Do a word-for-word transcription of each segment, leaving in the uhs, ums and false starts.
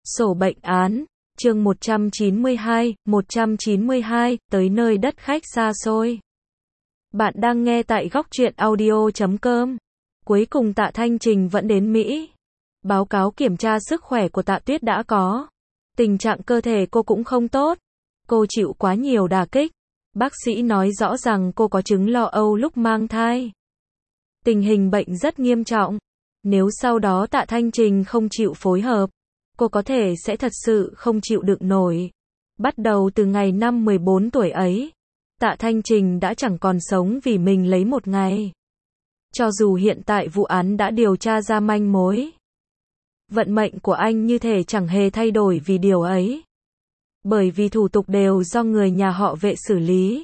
Sổ bệnh án, chương một trăm chín mươi hai, một trăm chín mươi hai, tới nơi đất khách xa xôi. Bạn đang nghe tại góc truyện audio chấm com. Cuối cùng Tạ Thanh Trình vẫn đến Mỹ. Báo cáo kiểm tra sức khỏe của Tạ Tuyết đã có. Tình trạng cơ thể cô cũng không tốt. Cô chịu quá nhiều đả kích. Bác sĩ nói rõ rằng cô có chứng lo âu lúc mang thai. Tình hình bệnh rất nghiêm trọng. Nếu sau đó Tạ Thanh Trình không chịu phối hợp, cô có thể sẽ thật sự không chịu đựng nổi. Bắt đầu từ ngày năm mười bốn tuổi ấy, Tạ Thanh Trình đã chẳng còn sống vì mình lấy một ngày. Cho dù hiện tại vụ án đã điều tra ra manh mối, vận mệnh của anh như thể chẳng hề thay đổi vì điều ấy. Bởi vì thủ tục đều do người nhà họ Vệ xử lý.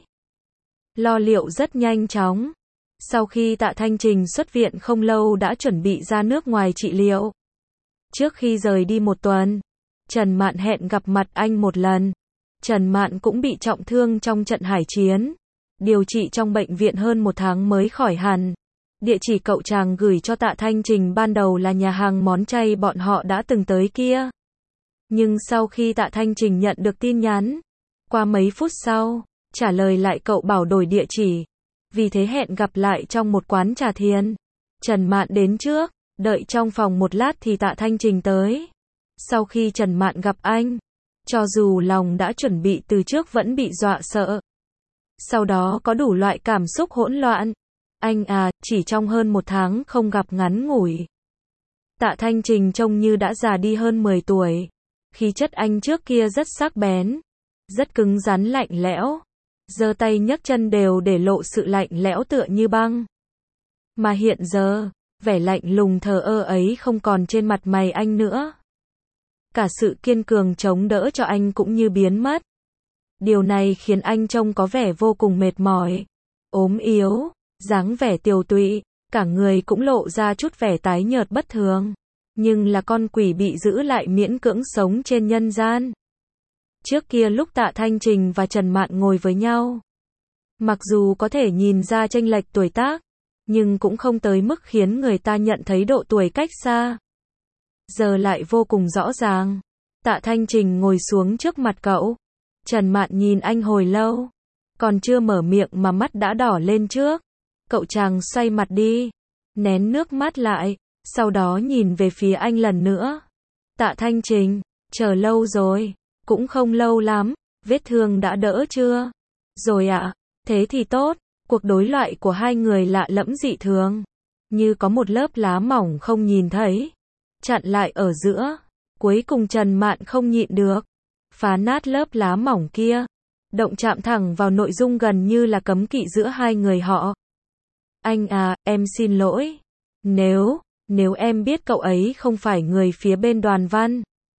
Lo liệu rất nhanh chóng. Sau khi Tạ Thanh Trình xuất viện không lâu đã chuẩn bị ra nước ngoài trị liệu. Trước khi rời đi một tuần, Trần Mạn hẹn gặp mặt anh một lần. Trần Mạn cũng bị trọng thương trong trận hải chiến. Điều trị trong bệnh viện hơn một tháng mới khỏi hẳn. Địa chỉ cậu chàng gửi cho Tạ Thanh Trình ban đầu là nhà hàng món chay bọn họ đã từng tới kia. Nhưng sau khi Tạ Thanh Trình nhận được tin nhắn, qua mấy phút sau, trả lời lại cậu bảo đổi địa chỉ. Vì thế hẹn gặp lại trong một quán trà thiền. Trần Mạn đến trước, đợi trong phòng một lát thì Tạ Thanh Trình tới. Sau khi Trần Mạn gặp anh, cho dù lòng đã chuẩn bị từ trước vẫn bị dọa sợ. Sau đó có đủ loại cảm xúc hỗn loạn. Anh à, chỉ trong hơn một tháng không gặp ngắn ngủi. Tạ Thanh Trình trông như đã già đi hơn mười tuổi. Khí chất anh trước kia rất sắc bén, rất cứng rắn lạnh lẽo. Giơ tay nhấc chân đều để lộ sự lạnh lẽo tựa như băng. Mà hiện giờ, vẻ lạnh lùng thờ ơ ấy không còn trên mặt mày anh nữa. Cả sự kiên cường chống đỡ cho anh cũng như biến mất. Điều này khiến anh trông có vẻ vô cùng mệt mỏi, ốm yếu, dáng vẻ tiều tụy, cả người cũng lộ ra chút vẻ tái nhợt bất thường. Nhưng là con quỷ bị giữ lại miễn cưỡng sống trên nhân gian. Trước kia lúc Tạ Thanh Trình và Trần Mạn ngồi với nhau, mặc dù có thể nhìn ra chênh lệch tuổi tác, nhưng cũng không tới mức khiến người ta nhận thấy độ tuổi cách xa. Giờ lại vô cùng rõ ràng. Tạ Thanh Trình ngồi xuống trước mặt cậu. Trần Mạn nhìn anh hồi lâu, còn chưa mở miệng mà mắt đã đỏ lên trước. Cậu chàng xoay mặt đi, nén nước mắt lại, sau đó nhìn về phía anh lần nữa. Tạ Thanh Trình, chờ lâu rồi. Cũng không lâu lắm, vết thương đã đỡ chưa? Rồi ạ, à, thế thì tốt. Cuộc đối thoại của hai người lạ lẫm dị thường, như có một lớp lá mỏng không nhìn thấy, chặn lại ở giữa. Cuối cùng Trần Mạn không nhịn được, phá nát lớp lá mỏng kia, động chạm thẳng vào nội dung gần như là cấm kỵ giữa hai người họ. Anh à, em xin lỗi. Nếu, nếu em biết cậu ấy không phải người phía bên Đoàn Văn,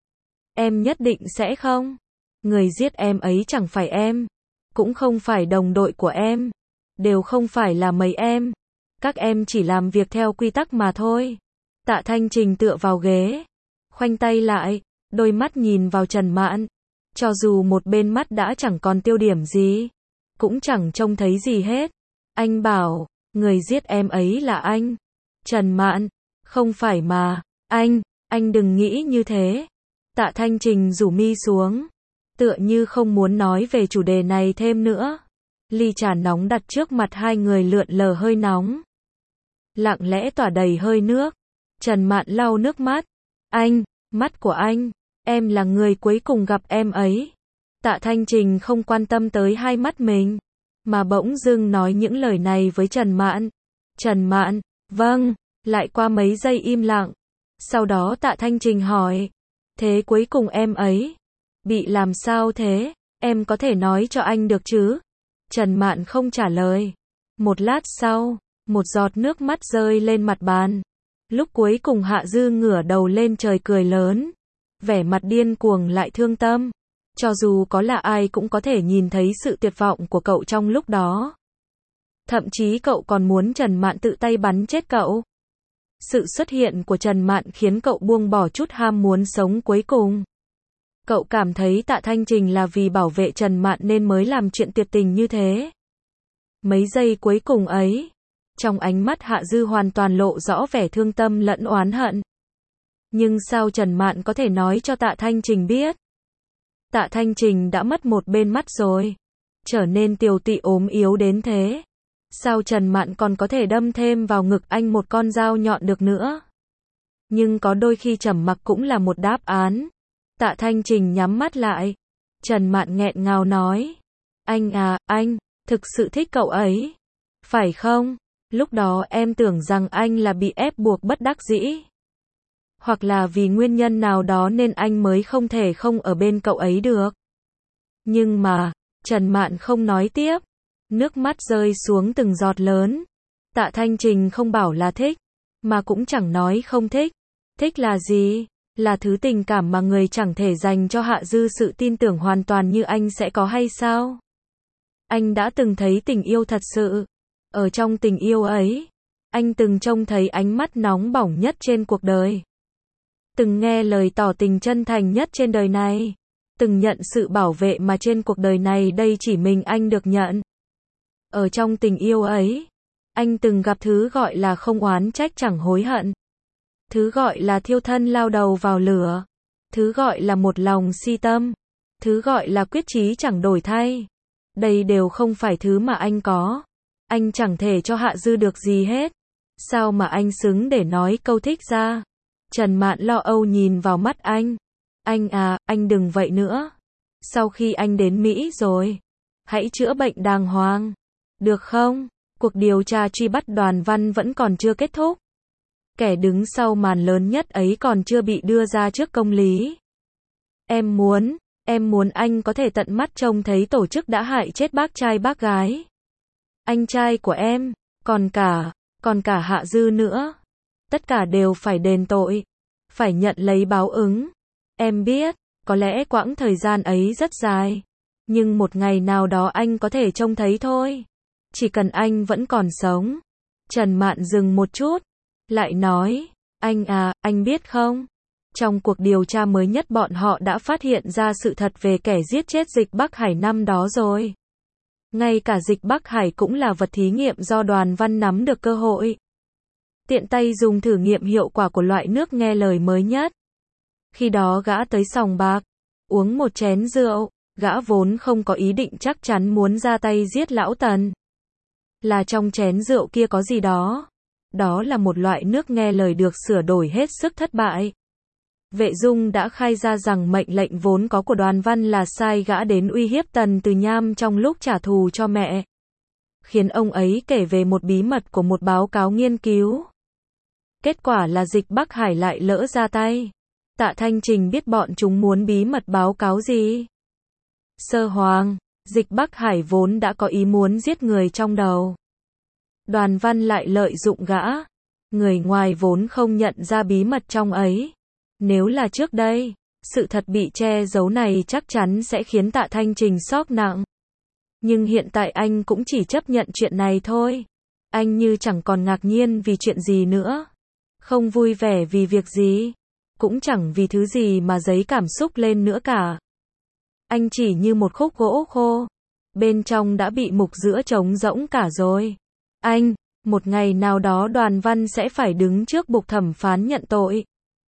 em nhất định sẽ không. Người giết em ấy chẳng phải em, cũng không phải đồng đội của em, đều không phải là mấy em. Các em chỉ làm việc theo quy tắc mà thôi. Tạ Thanh Trình tựa vào ghế, khoanh tay lại, đôi mắt nhìn vào Trần Mạn. Cho dù một bên mắt đã chẳng còn tiêu điểm gì, cũng chẳng trông thấy gì hết. Anh bảo, người giết em ấy là anh. Trần Mạn, không phải mà, anh, anh đừng nghĩ như thế. Tạ Thanh Trình rủ mi xuống, tựa như không muốn nói về chủ đề này thêm nữa. Ly trà nóng đặt trước mặt hai người lượn lờ hơi nóng, lặng lẽ tỏa đầy hơi nước. Trần Mạn lau nước mắt. Anh, mắt của anh, em là người cuối cùng gặp em ấy. Tạ Thanh Trình không quan tâm tới hai mắt mình, mà bỗng dưng nói những lời này với Trần Mạn. Trần Mạn, vâng. Lại qua mấy giây im lặng. Sau đó Tạ Thanh Trình hỏi, thế cuối cùng em ấy bị làm sao thế? Em có thể nói cho anh được chứ? Trần Mạn không trả lời. Một lát sau, một giọt nước mắt rơi lên mặt bàn. Lúc cuối cùng Hạ Dư ngửa đầu lên trời cười lớn, vẻ mặt điên cuồng lại thương tâm. Cho dù có là ai cũng có thể nhìn thấy sự tuyệt vọng của cậu trong lúc đó. Thậm chí cậu còn muốn Trần Mạn tự tay bắn chết cậu. Sự xuất hiện của Trần Mạn khiến cậu buông bỏ chút ham muốn sống cuối cùng. Cậu cảm thấy Tạ Thanh Trình là vì bảo vệ Trần Mạn nên mới làm chuyện tuyệt tình như thế. Mấy giây cuối cùng ấy, trong ánh mắt Hạ Dư hoàn toàn lộ rõ vẻ thương tâm lẫn oán hận. Nhưng sao Trần Mạn có thể nói cho Tạ Thanh Trình biết? Tạ Thanh Trình đã mất một bên mắt rồi. Trở nên tiều tụy ốm yếu đến thế. Sao Trần Mạn còn có thể đâm thêm vào ngực anh một con dao nhọn được nữa? Nhưng có đôi khi trầm mặc cũng là một đáp án. Tạ Thanh Trình nhắm mắt lại. Trần Mạn nghẹn ngào nói. Anh à, anh, thực sự thích cậu ấy. Phải không? Lúc đó em tưởng rằng anh là bị ép buộc bất đắc dĩ. Hoặc là vì nguyên nhân nào đó nên anh mới không thể không ở bên cậu ấy được. Nhưng mà, Trần Mạn không nói tiếp. Nước mắt rơi xuống từng giọt lớn. Tạ Thanh Trình không bảo là thích, mà cũng chẳng nói không thích. Thích là gì? Là thứ tình cảm mà người chẳng thể dành cho Hạ Dư sự tin tưởng hoàn toàn như anh sẽ có hay sao? Anh đã từng thấy tình yêu thật sự. Ở trong tình yêu ấy, anh từng trông thấy ánh mắt nóng bỏng nhất trên cuộc đời. Từng nghe lời tỏ tình chân thành nhất trên đời này. Từng nhận sự bảo vệ mà trên cuộc đời này đây chỉ mình anh được nhận. Ở trong tình yêu ấy, anh từng gặp thứ gọi là không oán trách chẳng hối hận. Thứ gọi là thiêu thân lao đầu vào lửa. Thứ gọi là một lòng si tâm. Thứ gọi là quyết chí chẳng đổi thay. Đây đều không phải thứ mà anh có. Anh chẳng thể cho Hạ Dư được gì hết. Sao mà anh xứng để nói câu thích ra? Trần Mạn lo âu nhìn vào mắt anh. Anh à, anh đừng vậy nữa. Sau khi anh đến Mỹ rồi, hãy chữa bệnh đàng hoàng. Được không? Cuộc điều tra truy bắt Đoàn Văn vẫn còn chưa kết thúc. Kẻ đứng sau màn lớn nhất ấy còn chưa bị đưa ra trước công lý. Em muốn, em muốn anh có thể tận mắt trông thấy tổ chức đã hại chết bác trai bác gái. Anh trai của em, còn cả, còn cả Hạ Dư nữa. Tất cả đều phải đền tội. Phải nhận lấy báo ứng. Em biết, có lẽ quãng thời gian ấy rất dài. Nhưng một ngày nào đó anh có thể trông thấy thôi. Chỉ cần anh vẫn còn sống. Trần Mạn dừng một chút. Lại nói, anh à, anh biết không? Trong cuộc điều tra mới nhất bọn họ đã phát hiện ra sự thật về kẻ giết chết Dịch Bắc Hải năm đó rồi. Ngay cả Dịch Bắc Hải cũng là vật thí nghiệm do Đoàn Văn nắm được cơ hội. Tiện tay dùng thử nghiệm hiệu quả của loại nước nghe lời mới nhất. Khi đó gã tới sòng bạc, uống một chén rượu, gã vốn không có ý định chắc chắn muốn ra tay giết lão Tần. Là trong chén rượu kia có gì đó. Đó là một loại nước nghe lời được sửa đổi hết sức thất bại. Vệ Dung đã khai ra rằng mệnh lệnh vốn có của Đoàn Văn là sai gã đến uy hiếp Tần Từ Nham trong lúc trả thù cho mẹ. Khiến ông ấy kể về một bí mật của một báo cáo nghiên cứu. Kết quả là Dịch Bắc Hải lại lỡ ra tay. Tạ Thanh Trình biết bọn chúng muốn bí mật báo cáo gì. Sơ Hoàng, Dịch Bắc Hải vốn đã có ý muốn giết người trong đầu. Đoàn Văn lại lợi dụng gã. Người ngoài vốn không nhận ra bí mật trong ấy. Nếu là trước đây, sự thật bị che giấu này chắc chắn sẽ khiến Tạ Thanh Trình sốc nặng. Nhưng hiện tại anh cũng chỉ chấp nhận chuyện này thôi. Anh như chẳng còn ngạc nhiên vì chuyện gì nữa. Không vui vẻ vì việc gì. Cũng chẳng vì thứ gì mà dấy cảm xúc lên nữa cả. Anh chỉ như một khúc gỗ khô. Bên trong đã bị mục giữa trống rỗng cả rồi. Anh, một ngày nào đó Đoàn Văn sẽ phải đứng trước bục thẩm phán nhận tội.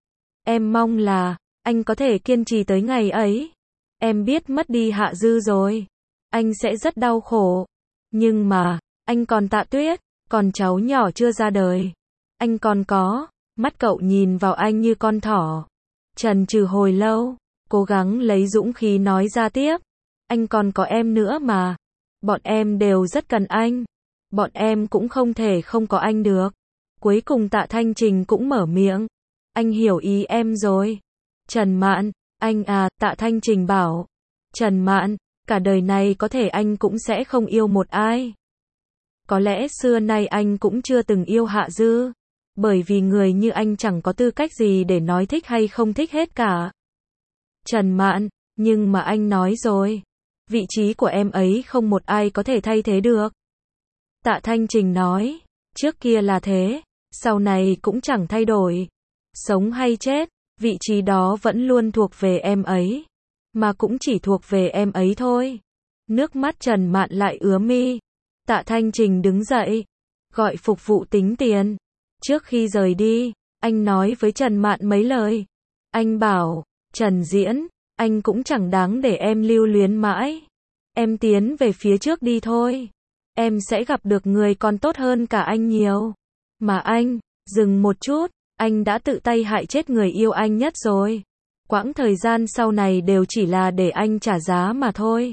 Em mong là, anh có thể kiên trì tới ngày ấy. Em biết mất đi Hạ Dư rồi. Anh sẽ rất đau khổ. Nhưng mà, anh còn Tạ Tuyết, còn cháu nhỏ chưa ra đời. Anh còn có, mắt cậu nhìn vào anh như con thỏ. Chần chừ hồi lâu, cố gắng lấy dũng khí nói ra tiếp. Anh còn có em nữa mà. Bọn em đều rất cần anh. Bọn em cũng không thể không có anh được. Cuối cùng Tạ Thanh Trình cũng mở miệng. Anh hiểu ý em rồi. Trần Mạn, anh à, Tạ Thanh Trình bảo. Trần Mạn, cả đời này có thể anh cũng sẽ không yêu một ai. Có lẽ xưa nay anh cũng chưa từng yêu Hạ Dư. Bởi vì người như anh chẳng có tư cách gì để nói thích hay không thích hết cả. Trần Mạn, nhưng mà anh nói rồi. Vị trí của em ấy không một ai có thể thay thế được. Tạ Thanh Trình nói. Trước kia là thế. Sau này cũng chẳng thay đổi. Sống hay chết, vị trí đó vẫn luôn thuộc về em ấy. Mà cũng chỉ thuộc về em ấy thôi. Nước mắt Trần Mạn lại ứa mi. Tạ Thanh Trình đứng dậy. Gọi phục vụ tính tiền. Trước khi rời đi, Anh nói với Trần Mạn mấy lời. Anh bảo, Trần Diễn, anh cũng chẳng đáng để em lưu luyến mãi. Em tiến về phía trước đi thôi. Em sẽ gặp được người còn tốt hơn cả anh nhiều. Mà anh, dừng một chút, anh đã tự tay hại chết người yêu anh nhất rồi. Quãng thời gian sau này đều chỉ là để anh trả giá mà thôi.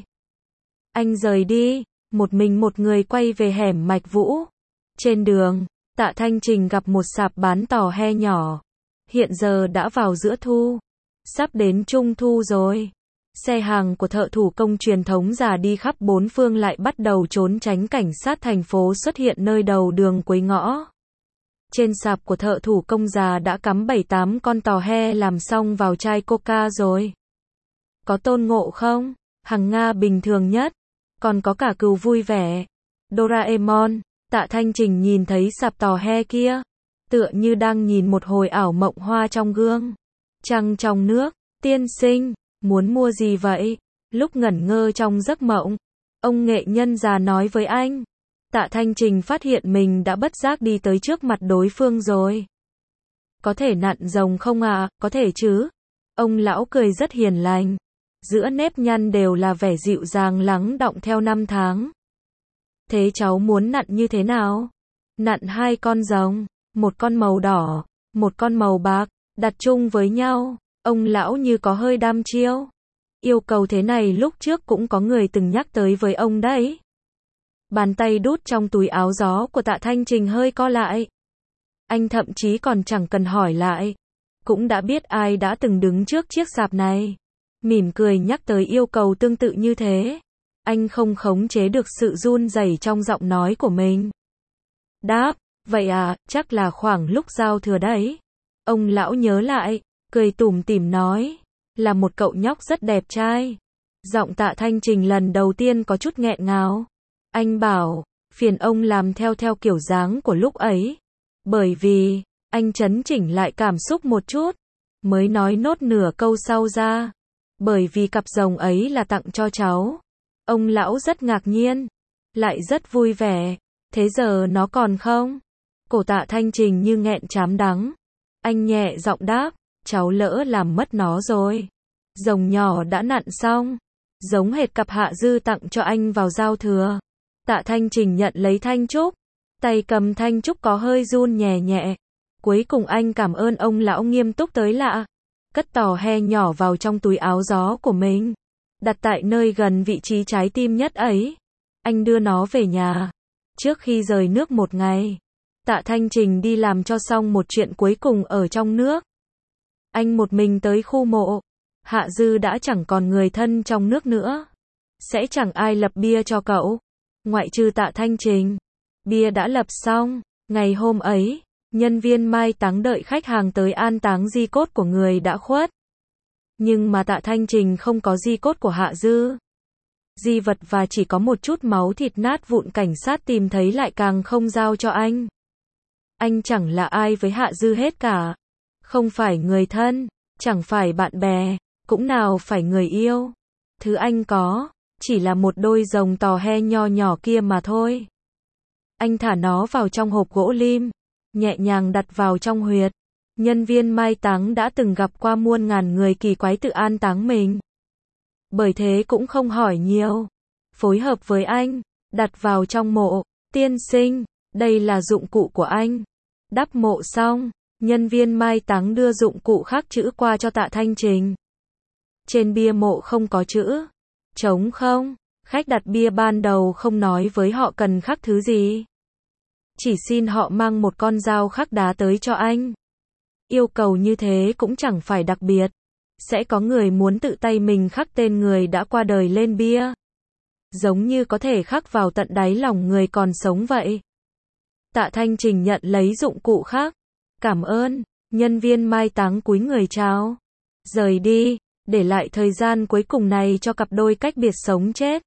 Anh rời đi, một mình một người quay về hẻm Mạch Vũ. Trên đường, Tạ Thanh Trình gặp một sạp bán tò he nhỏ. Hiện giờ đã vào giữa thu. Sắp đến trung thu rồi. Xe hàng của thợ thủ công truyền thống già đi khắp bốn phương lại bắt đầu trốn tránh cảnh sát thành phố xuất hiện nơi đầu đường cuối ngõ. Trên sạp của thợ thủ công già đã cắm bảy tám con tò he làm xong vào chai coca rồi. Có Tôn Ngộ không? Hằng Nga bình thường nhất. Còn có cả Cừu vui vẻ. Doraemon. Tạ Thanh Trình nhìn thấy sạp tò he kia. Tựa như đang nhìn một hồi ảo mộng hoa trong gương. Trăng trong nước. Tiên sinh. Muốn mua gì vậy? Lúc ngẩn ngơ trong giấc mộng. Ông nghệ nhân già nói với anh. Tạ Thanh Trình phát hiện mình đã bất giác đi tới trước mặt đối phương rồi. Có thể nặn rồng không ạ? À? Có thể chứ. Ông lão cười rất hiền lành. Giữa nếp nhăn đều là vẻ dịu dàng lắng đọng theo năm tháng. Thế cháu muốn nặn như thế nào? Nặn hai con rồng, một con màu đỏ, một con màu bạc, đặt chung với nhau. Ông lão như có hơi đăm chiêu. Yêu cầu thế này lúc trước cũng có người từng nhắc tới với ông đấy. Bàn tay đút trong túi áo gió của Tạ Thanh Trình hơi co lại. Anh thậm chí còn chẳng cần hỏi lại. Cũng đã biết ai đã từng đứng trước chiếc sạp này. Mỉm cười nhắc tới yêu cầu tương tự như thế. Anh không khống chế được sự run rẩy trong giọng nói của mình. Đáp, vậy à, chắc là khoảng lúc giao thừa đấy. Ông lão nhớ lại, cười tủm tỉm nói, là một cậu nhóc rất đẹp trai. Giọng Tạ Thanh Trình lần đầu tiên có chút nghẹn ngào. Anh bảo, phiền ông làm theo theo kiểu dáng của lúc ấy. Bởi vì, anh chấn chỉnh lại cảm xúc một chút, mới nói nốt nửa câu sau ra. Bởi vì cặp rồng ấy là tặng cho cháu. Ông lão rất ngạc nhiên, lại rất vui vẻ. Thế giờ nó còn không? Cổ Tạ Thanh Trình như nghẹn chám đắng. Anh nhẹ giọng đáp, cháu lỡ làm mất nó rồi. Rồng nhỏ đã nặn xong, giống hệt cặp Hạ Dư tặng cho anh vào giao thừa. Tạ Thanh Trình nhận lấy thanh trúc, tay cầm thanh trúc có hơi run nhẹ nhẹ. Cuối cùng anh cảm ơn ông lão nghiêm túc tới lạ. Cất tò he nhỏ vào trong túi áo gió của mình, đặt tại nơi gần vị trí trái tim nhất ấy. Anh đưa nó về nhà. Trước khi rời nước một ngày, Tạ Thanh Trình đi làm cho xong một chuyện cuối cùng ở trong nước. Anh một mình tới khu mộ. Hạ Dư đã chẳng còn người thân trong nước nữa. Sẽ chẳng ai lập bia cho cậu, ngoại trừ Tạ Thanh Trình. Bia đã lập xong. Ngày hôm ấy, nhân viên mai táng đợi khách hàng tới an táng di cốt của người đã khuất. Nhưng mà Tạ Thanh Trình không có di cốt của Hạ Dư. Di vật và chỉ có một chút máu thịt nát vụn cảnh sát tìm thấy lại càng không giao cho anh. Anh chẳng là ai với Hạ Dư hết cả. Không phải người thân, chẳng phải bạn bè, cũng nào phải người yêu. Thứ anh có, chỉ là một đôi rồng tò he nho nhỏ kia mà thôi. Anh thả nó vào trong hộp gỗ lim, nhẹ nhàng đặt vào trong huyệt. Nhân viên mai táng đã từng gặp qua muôn ngàn người kỳ quái tự an táng mình. Bởi thế cũng không hỏi nhiều. Phối hợp với anh, đặt vào trong mộ. Tiên sinh, đây là dụng cụ của anh. Đắp mộ xong, nhân viên mai táng đưa dụng cụ khắc chữ qua cho Tạ Thanh Trình. Trên bia mộ không có chữ. Trống không. Khách đặt bia ban đầu không nói với họ cần khắc thứ gì. Chỉ xin họ mang một con dao khắc đá tới cho anh. Yêu cầu như thế cũng chẳng phải đặc biệt. Sẽ có người muốn tự tay mình khắc tên người đã qua đời lên bia. Giống như có thể khắc vào tận đáy lòng người còn sống vậy. Tạ Thanh Trình nhận lấy dụng cụ khắc. Cảm ơn. Nhân viên mai táng cúi người chào. Rời đi, để lại thời gian cuối cùng này cho cặp đôi cách biệt sống chết.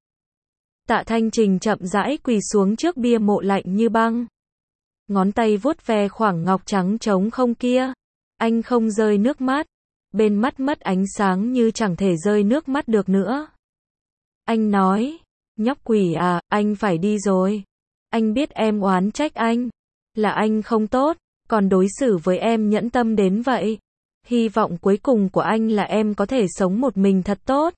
Tạ Thanh Trình chậm rãi quỳ xuống trước bia mộ lạnh như băng. Ngón tay vuốt ve khoảng ngọc trắng trống không kia. Anh không rơi nước mắt. Bên mắt mất ánh sáng như chẳng thể rơi nước mắt được nữa. Anh nói, nhóc quỷ à, anh phải đi rồi. Anh biết em oán trách anh. Là anh không tốt, còn đối xử với em nhẫn tâm đến vậy. Hy vọng cuối cùng của anh là em có thể sống một mình thật tốt.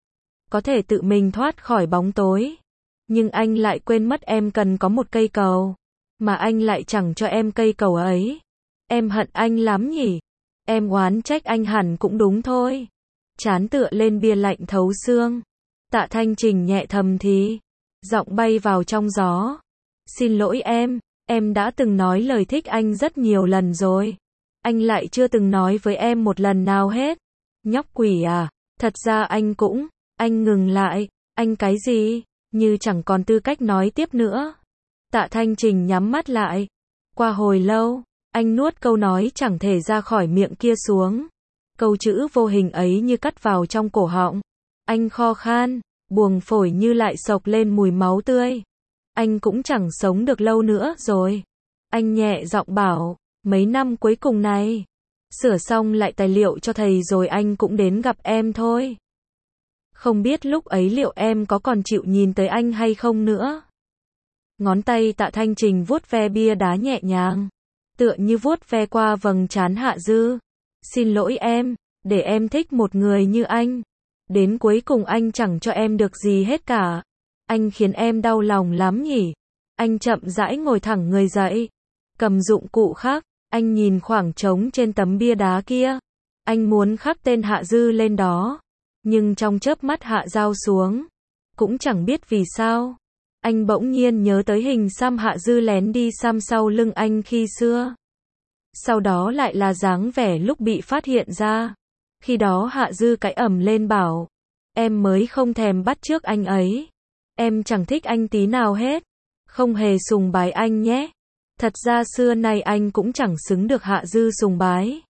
Có thể tự mình thoát khỏi bóng tối. Nhưng anh lại quên mất em cần có một cây cầu. Mà anh lại chẳng cho em cây cầu ấy. Em hận anh lắm nhỉ? Em oán trách anh hẳn cũng đúng thôi. Chán tựa lên bia lạnh thấu xương. Tạ Thanh Trình nhẹ thầm thì. Giọng bay vào trong gió. Xin lỗi em, em đã từng nói lời thích anh rất nhiều lần rồi. Anh lại chưa từng nói với em một lần nào hết. Nhóc quỷ à, thật ra anh cũng, anh ngừng lại, anh cái gì, như chẳng còn tư cách nói tiếp nữa. Tạ Thanh Trình nhắm mắt lại. Qua hồi lâu, anh nuốt câu nói chẳng thể ra khỏi miệng kia xuống. Câu chữ vô hình ấy như cắt vào trong cổ họng. Anh kho khan, buồng phổi như lại sộc lên mùi máu tươi. Anh cũng chẳng sống được lâu nữa rồi. Anh nhẹ giọng bảo, mấy năm cuối cùng này, sửa xong lại tài liệu cho thầy rồi anh cũng đến gặp em thôi. Không biết lúc ấy liệu em có còn chịu nhìn tới anh hay không nữa. Ngón tay Tạ Thanh Trình vuốt ve bia đá nhẹ nhàng, tựa như vuốt ve qua vầng trán Hạ Dư. Xin lỗi em, để em thích một người như anh. Đến cuối cùng anh chẳng cho em được gì hết cả. Anh khiến em đau lòng lắm nhỉ. Anh chậm rãi ngồi thẳng người dậy. Cầm dụng cụ khắc, anh nhìn khoảng trống trên tấm bia đá kia. Anh muốn khắc tên Hạ Dư lên đó. Nhưng trong chớp mắt hạ dao xuống. Cũng chẳng biết vì sao. Anh bỗng nhiên nhớ tới hình xăm Hạ Dư lén đi xăm sau lưng anh khi xưa. Sau đó lại là dáng vẻ lúc bị phát hiện ra. Khi đó Hạ Dư cãi ầm lên bảo. Em mới không thèm bắt chước anh ấy. Em chẳng thích anh tí nào hết. Không hề sùng bái anh nhé. Thật ra xưa nay anh cũng chẳng xứng được Hạ Dư sùng bái.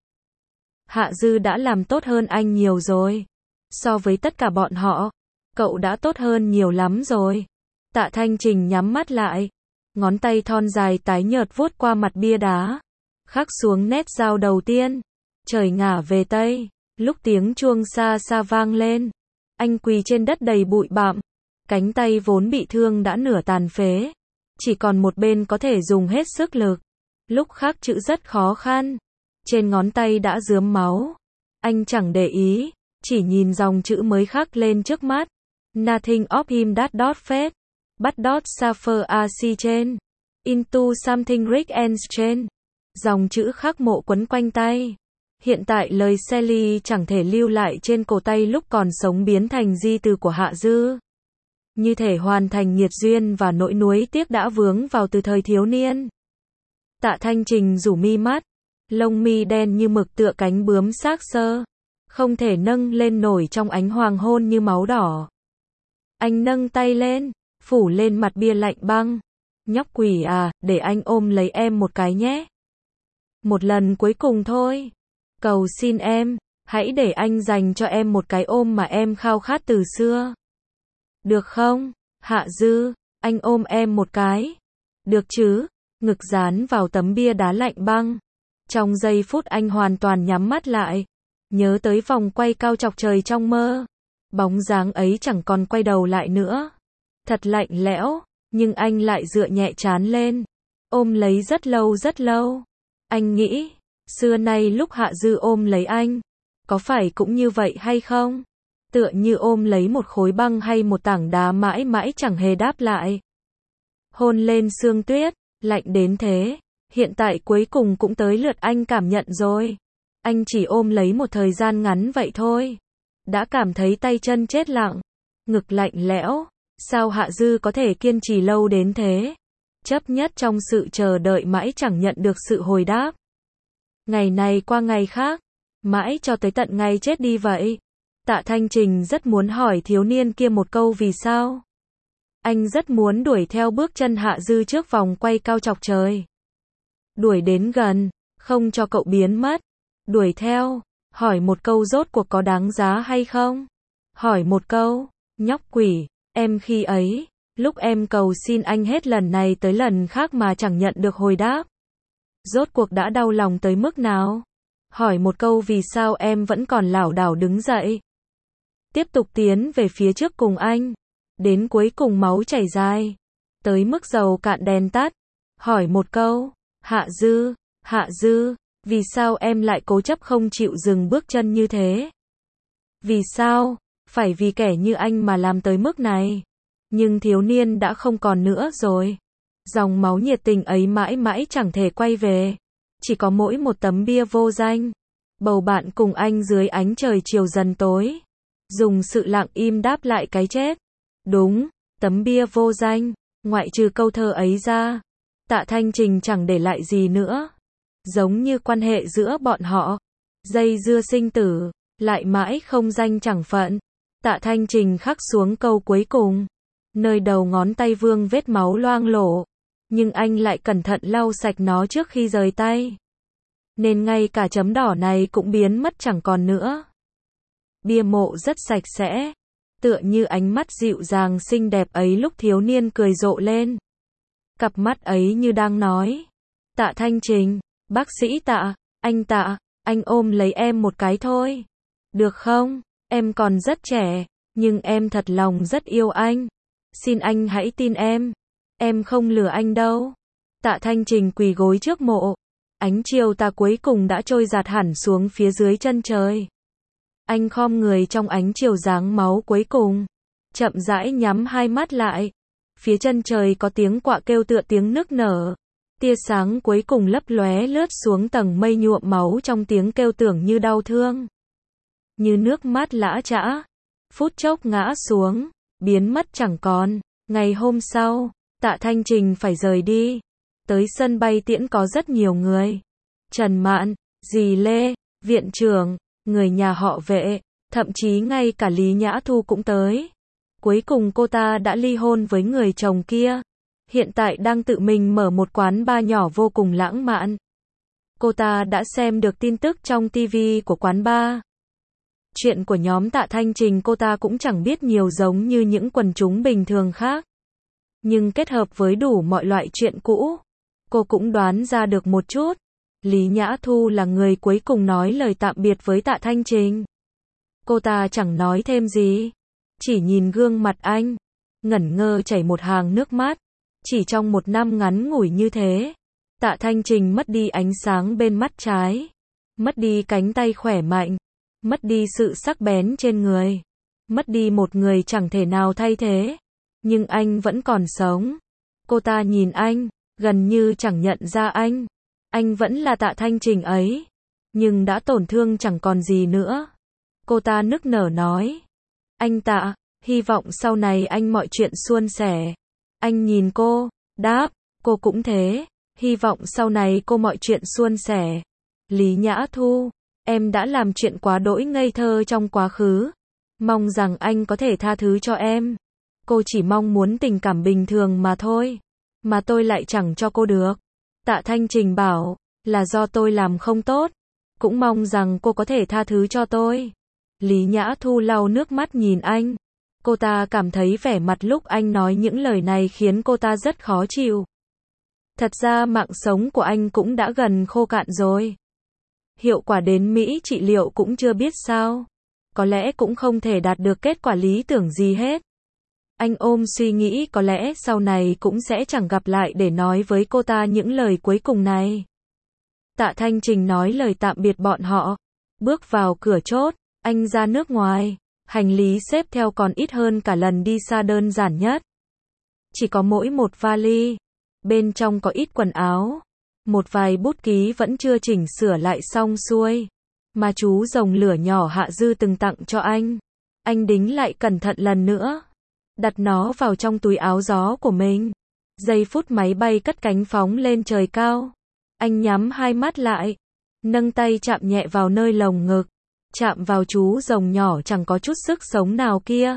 Hạ Dư đã làm tốt hơn anh nhiều rồi. So với tất cả bọn họ, cậu đã tốt hơn nhiều lắm rồi. Tạ Thanh Trình nhắm mắt lại. Ngón tay thon dài tái nhợt vuốt qua mặt bia đá. Khắc xuống nét dao đầu tiên. Trời ngả về Tây. Lúc tiếng chuông xa xa vang lên. Anh quỳ trên đất đầy bụi bặm. Cánh tay vốn bị thương đã nửa tàn phế. Chỉ còn một bên có thể dùng hết sức lực. Lúc khắc chữ rất khó khăn. Trên ngón tay đã rướm máu. Anh chẳng để ý. Chỉ nhìn dòng chữ mới khắc lên trước mắt. Nothing of him that dot fade. But dot suffer a sea change. Into something rich and strange. Dòng chữ khắc mộ quấn quanh tay. Hiện tại lời Sally chẳng thể lưu lại trên cổ tay lúc còn sống biến thành di từ của Hạ Dư. Như thể hoàn thành nghiệt duyên và nỗi nuối tiếc đã vướng vào từ thời thiếu niên. Tạ Thanh Trình rủ mi mắt. Lông mi đen như mực tựa cánh bướm xác xơ. Không thể nâng lên nổi trong ánh hoàng hôn như máu đỏ. Anh nâng tay lên, phủ lên mặt bia lạnh băng. Nhóc quỷ à, để anh ôm lấy em một cái nhé. Một lần cuối cùng thôi. Cầu xin em, hãy để anh dành cho em một cái ôm mà em khao khát từ xưa. Được không, Hạ Dư, anh ôm em một cái. Được chứ, ngực dán vào tấm bia đá lạnh băng. Trong giây phút anh hoàn toàn nhắm mắt lại. Nhớ tới vòng quay cao chọc trời trong mơ. Bóng dáng ấy chẳng còn quay đầu lại nữa. Thật lạnh lẽo, nhưng anh lại dựa nhẹ trán lên. Ôm lấy rất lâu rất lâu. Anh nghĩ, xưa nay lúc Hạ Dư ôm lấy anh, có phải cũng như vậy hay không? Tựa như ôm lấy một khối băng hay một tảng đá mãi mãi chẳng hề đáp lại. Hôn lên sương tuyết, lạnh đến thế. Hiện tại cuối cùng cũng tới lượt anh cảm nhận rồi. Anh chỉ ôm lấy một thời gian ngắn vậy thôi. Đã cảm thấy tay chân chết lặng. Ngực lạnh lẽo. Sao Hạ Dư có thể kiên trì lâu đến thế? Chấp nhất trong sự chờ đợi mãi chẳng nhận được sự hồi đáp. Ngày này qua ngày khác. Mãi cho tới tận ngày chết đi vậy. Tạ Thanh Trình rất muốn hỏi thiếu niên kia một câu vì sao. Anh rất muốn đuổi theo bước chân Hạ Dư trước vòng quay cao chọc trời. Đuổi đến gần, không cho cậu biến mất. Đuổi theo, hỏi một câu rốt cuộc có đáng giá hay không? Hỏi một câu, nhóc quỷ, em khi ấy, lúc em cầu xin anh hết lần này tới lần khác mà chẳng nhận được hồi đáp. Rốt cuộc đã đau lòng tới mức nào? Hỏi một câu vì sao em vẫn còn lảo đảo đứng dậy. Tiếp tục tiến về phía trước cùng anh. Đến cuối cùng máu chảy dài. Tới mức dầu cạn đèn tắt. Hỏi một câu, Hạ Dư, Hạ Dư, vì sao em lại cố chấp không chịu dừng bước chân như thế? Vì sao? Phải vì kẻ như anh mà làm tới mức này. Nhưng thiếu niên đã không còn nữa rồi. Dòng máu nhiệt tình ấy mãi mãi chẳng thể quay về. Chỉ có mỗi một tấm bia vô danh. Bầu bạn cùng anh dưới ánh trời chiều dần tối. Dùng sự lặng im đáp lại cái chết. Đúng, tấm bia vô danh. Ngoại trừ câu thơ ấy ra, Tạ Thanh Trình chẳng để lại gì nữa. Giống như quan hệ giữa bọn họ. Dây dưa sinh tử, lại mãi không danh chẳng phận. Tạ Thanh Trình khắc xuống câu cuối cùng. Nơi đầu ngón tay vương vết máu loang lổ. Nhưng anh lại cẩn thận lau sạch nó trước khi rời tay. Nên ngay cả chấm đỏ này cũng biến mất chẳng còn nữa. Bia mộ rất sạch sẽ. Tựa như ánh mắt dịu dàng xinh đẹp ấy lúc thiếu niên cười rộ lên. Cặp mắt ấy như đang nói. Tạ Thanh Trình, bác sĩ Tạ, anh Tạ, anh ôm lấy em một cái thôi. Được không? Em còn rất trẻ, nhưng em thật lòng rất yêu anh. Xin anh hãy tin em. Em không lừa anh đâu. Tạ Thanh Trình quỳ gối trước mộ. Ánh chiều tà cuối cùng đã trôi dạt hẳn xuống phía dưới chân trời. Anh khom người trong ánh chiều dáng máu cuối cùng. Chậm rãi nhắm hai mắt lại. Phía chân trời có tiếng quạ kêu tựa tiếng nức nở. Tia sáng cuối cùng lấp lóe lướt xuống tầng mây nhuộm máu trong tiếng kêu tưởng như đau thương. Như nước mắt lã chã. Phút chốc ngã xuống. Biến mất chẳng còn. Ngày hôm sau, Tạ Thanh Trình phải rời đi. Tới sân bay tiễn có rất nhiều người. Trần Mạn, dì Lê, viện trưởng, người nhà họ Vệ, thậm chí ngay cả Lý Nhã Thu cũng tới. Cuối cùng cô ta đã ly hôn với người chồng kia. Hiện tại đang tự mình mở một quán bar nhỏ vô cùng lãng mạn. Cô ta đã xem được tin tức trong ti vi của quán bar. Chuyện của nhóm Tạ Thanh Trình cô ta cũng chẳng biết nhiều giống như những quần chúng bình thường khác. Nhưng kết hợp với đủ mọi loại chuyện cũ, cô cũng đoán ra được một chút. Lý Nhã Thu là người cuối cùng nói lời tạm biệt với Tạ Thanh Trình. Cô ta chẳng nói thêm gì. Chỉ nhìn gương mặt anh. Ngẩn ngơ chảy một hàng nước mắt. Chỉ trong một năm ngắn ngủi như thế. Tạ Thanh Trình mất đi ánh sáng bên mắt trái. Mất đi cánh tay khỏe mạnh. Mất đi sự sắc bén trên người. Mất đi một người chẳng thể nào thay thế. Nhưng anh vẫn còn sống. Cô ta nhìn anh, gần như chẳng nhận ra anh. Anh vẫn là Tạ Thanh Trình ấy. Nhưng đã tổn thương chẳng còn gì nữa. Cô ta nức nở nói. Anh Tạ, hy vọng sau này anh mọi chuyện suôn sẻ. Anh nhìn cô, đáp, cô cũng thế. Hy vọng sau này cô mọi chuyện suôn sẻ. Lý Nhã Thu, em đã làm chuyện quá đỗi ngây thơ trong quá khứ. Mong rằng anh có thể tha thứ cho em. Cô chỉ mong muốn tình cảm bình thường mà thôi. Mà tôi lại chẳng cho cô được. Tạ Thanh Trình bảo, là do tôi làm không tốt. Cũng mong rằng cô có thể tha thứ cho tôi. Lý Nhã Thu lau nước mắt nhìn anh. Cô ta cảm thấy vẻ mặt lúc anh nói những lời này khiến cô ta rất khó chịu. Thật ra mạng sống của anh cũng đã gần khô cạn rồi. Hiệu quả đến Mỹ trị liệu cũng chưa biết sao. Có lẽ cũng không thể đạt được kết quả lý tưởng gì hết. Anh ôm suy nghĩ có lẽ sau này cũng sẽ chẳng gặp lại để nói với cô ta những lời cuối cùng này. Tạ Thanh Trình nói lời tạm biệt bọn họ. Bước vào cửa chốt, anh ra nước ngoài. Hành lý xếp theo còn ít hơn cả lần đi xa đơn giản nhất. Chỉ có mỗi một vali. Bên trong có ít quần áo. Một vài bút ký vẫn chưa chỉnh sửa lại xong xuôi. Mà chú rồng lửa nhỏ Hạ Dư từng tặng cho anh. Anh đính lại cẩn thận lần nữa. Đặt nó vào trong túi áo gió của mình. Giây phút máy bay cất cánh phóng lên trời cao. Anh nhắm hai mắt lại. Nâng tay chạm nhẹ vào nơi lồng ngực. Chạm vào chú rồng nhỏ chẳng có chút sức sống nào kia.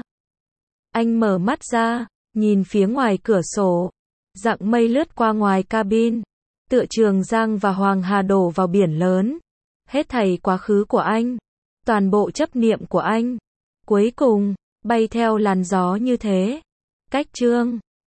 Anh mở mắt ra, nhìn phía ngoài cửa sổ. Dặng mây lướt qua ngoài cabin. Tựa Trường Giang và Hoàng Hà đổ vào biển lớn. Hết thảy quá khứ của anh. Toàn bộ chấp niệm của anh. Cuối cùng, bay theo làn gió như thế. Cách chương